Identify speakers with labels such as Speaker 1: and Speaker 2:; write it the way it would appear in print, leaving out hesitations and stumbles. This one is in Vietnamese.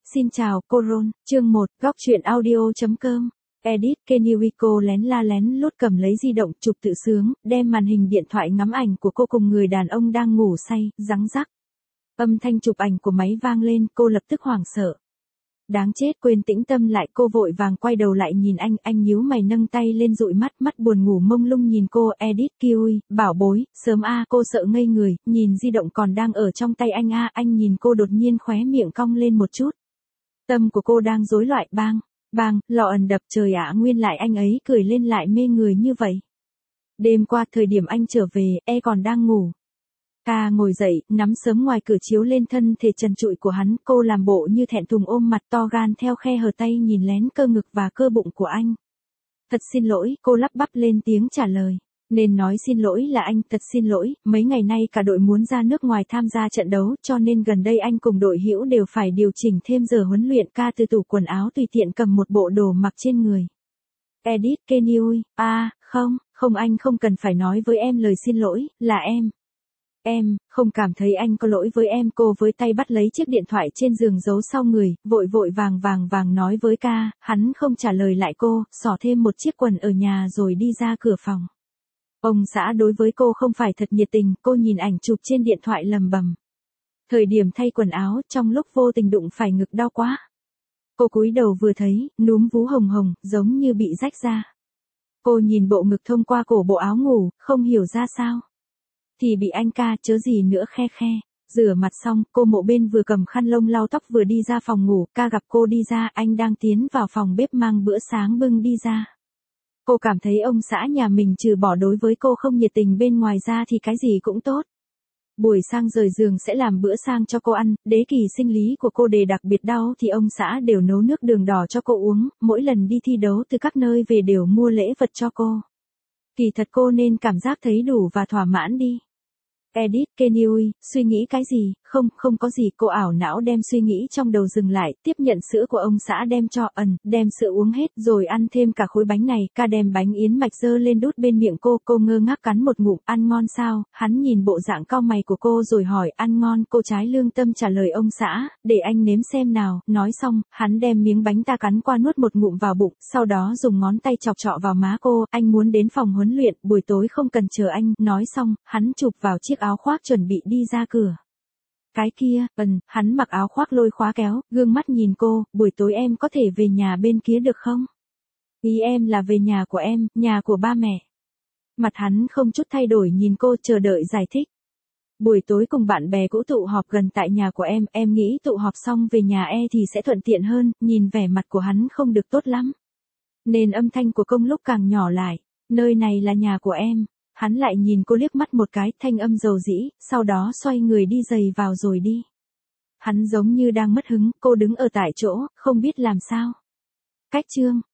Speaker 1: Xin chào, cô Ron, chương 1, góc truyện audio.com. Edit, Kenrico lén la lén lút cầm lấy di động chụp tự sướng, đem màn hình điện thoại ngắm ảnh của cô cùng người đàn ông đang ngủ say, răng rắc. Âm thanh chụp ảnh của máy vang lên, cô lập tức hoảng sợ. Đáng chết, quên tĩnh tâm lại, cô vội vàng quay đầu lại nhìn anh nhíu mày nâng tay lên dụi mắt buồn ngủ mông lung nhìn cô. Edit, Kiwi, bảo bối, sớm a. Cô sợ ngây người, nhìn di động còn đang ở trong tay anh a. Anh nhìn cô đột nhiên khóe miệng cong lên một chút. Tâm của cô đang rối loạn, bang, lọ ẩn đập, trời ạ, nguyên lại anh ấy cười lên lại mê người như vậy. Đêm qua thời điểm anh trở về, còn đang ngủ. Ca ngồi dậy, nắm sớm ngoài cửa chiếu lên thân thể trần trụi của hắn, cô làm bộ như thẹn thùng ôm mặt to gan theo khe hở tay nhìn lén cơ ngực và cơ bụng của anh. Thật xin lỗi, cô lắp bắp lên tiếng trả lời. Nên nói xin lỗi là anh, thật xin lỗi, mấy ngày nay cả đội muốn ra nước ngoài tham gia trận đấu, cho nên gần đây anh cùng đội hữu đều phải điều chỉnh thêm giờ huấn luyện. Ca từ tủ quần áo tùy tiện cầm một bộ đồ mặc trên người. Edit, Kenny ui, không anh không cần phải nói với em lời xin lỗi, là em. Em, không cảm thấy anh có lỗi với em. Cô với tay bắt lấy chiếc điện thoại trên giường giấu sau người, vội vàng nói với ca. Hắn không trả lời lại cô, xỏ thêm một chiếc quần ở nhà rồi đi ra cửa phòng. Ông xã đối với cô không phải thật nhiệt tình, cô nhìn ảnh chụp trên điện thoại lầm bầm. Thời điểm thay quần áo, trong lúc vô tình đụng phải ngực đau quá. Cô cúi đầu vừa thấy, núm vú hồng hồng, giống như bị rách ra. Cô nhìn bộ ngực thông qua cổ bộ áo ngủ, không hiểu ra sao. Thì bị anh ca chớ gì nữa khe. Rửa mặt xong, cô mộ bên vừa cầm khăn lông lau tóc vừa đi ra phòng ngủ. Ca gặp cô đi ra, anh đang tiến vào phòng bếp mang bữa sáng bưng đi ra. Cô cảm thấy ông xã nhà mình trừ bỏ đối với cô không nhiệt tình bên ngoài ra thì cái gì cũng tốt. Buổi sang rời giường sẽ làm bữa sang cho cô ăn, đế kỳ sinh lý của cô đề đặc biệt đau thì ông xã đều nấu nước đường đỏ cho cô uống, mỗi lần đi thi đấu từ các nơi về đều mua lễ vật cho cô. Kỳ thật cô nên cảm giác thấy đủ và thỏa mãn đi. Edit, Kenny ui, suy nghĩ cái gì, không có gì. Cô ảo não đem suy nghĩ trong đầu dừng lại, tiếp nhận sữa của ông xã đem cho, đem sữa uống hết rồi ăn thêm cả khối bánh này. Ca đem bánh yến mạch dơ lên đút bên miệng cô ngơ ngác cắn một ngụm. Ăn ngon sao? Hắn nhìn bộ dạng cau mày của cô rồi hỏi. Ăn ngon, cô trái lương tâm trả lời ông xã, để anh nếm xem nào. Nói xong, hắn đem miếng bánh ta cắn qua nuốt một ngụm vào bụng, sau đó dùng ngón tay chọc chọ vào má cô. Anh muốn đến phòng huấn luyện, buổi tối không cần chờ anh. Nói xong, hắn chụp vào chiếc áo khoác chuẩn bị đi ra cửa. Cái kia, hắn mặc áo khoác lôi khóa kéo, gương mắt nhìn cô. Buổi tối em có thể về nhà bên kia được không? Ý em là về nhà của em, nhà của ba mẹ. Mặt hắn không chút thay đổi nhìn cô chờ đợi giải thích. Buổi tối cùng bạn bè cũ tụ họp gần tại nhà của em nghĩ tụ họp xong về nhà thì sẽ thuận tiện hơn. Nhìn vẻ mặt của hắn không được tốt lắm, nên âm thanh của công lúc càng nhỏ lại. Nơi này là nhà của em. Hắn lại nhìn cô liếc mắt một cái, thanh âm dầu dĩ, sau đó xoay người đi giày vào rồi đi. Hắn giống như đang mất hứng, cô đứng ở tại chỗ, không biết làm sao. Cách chương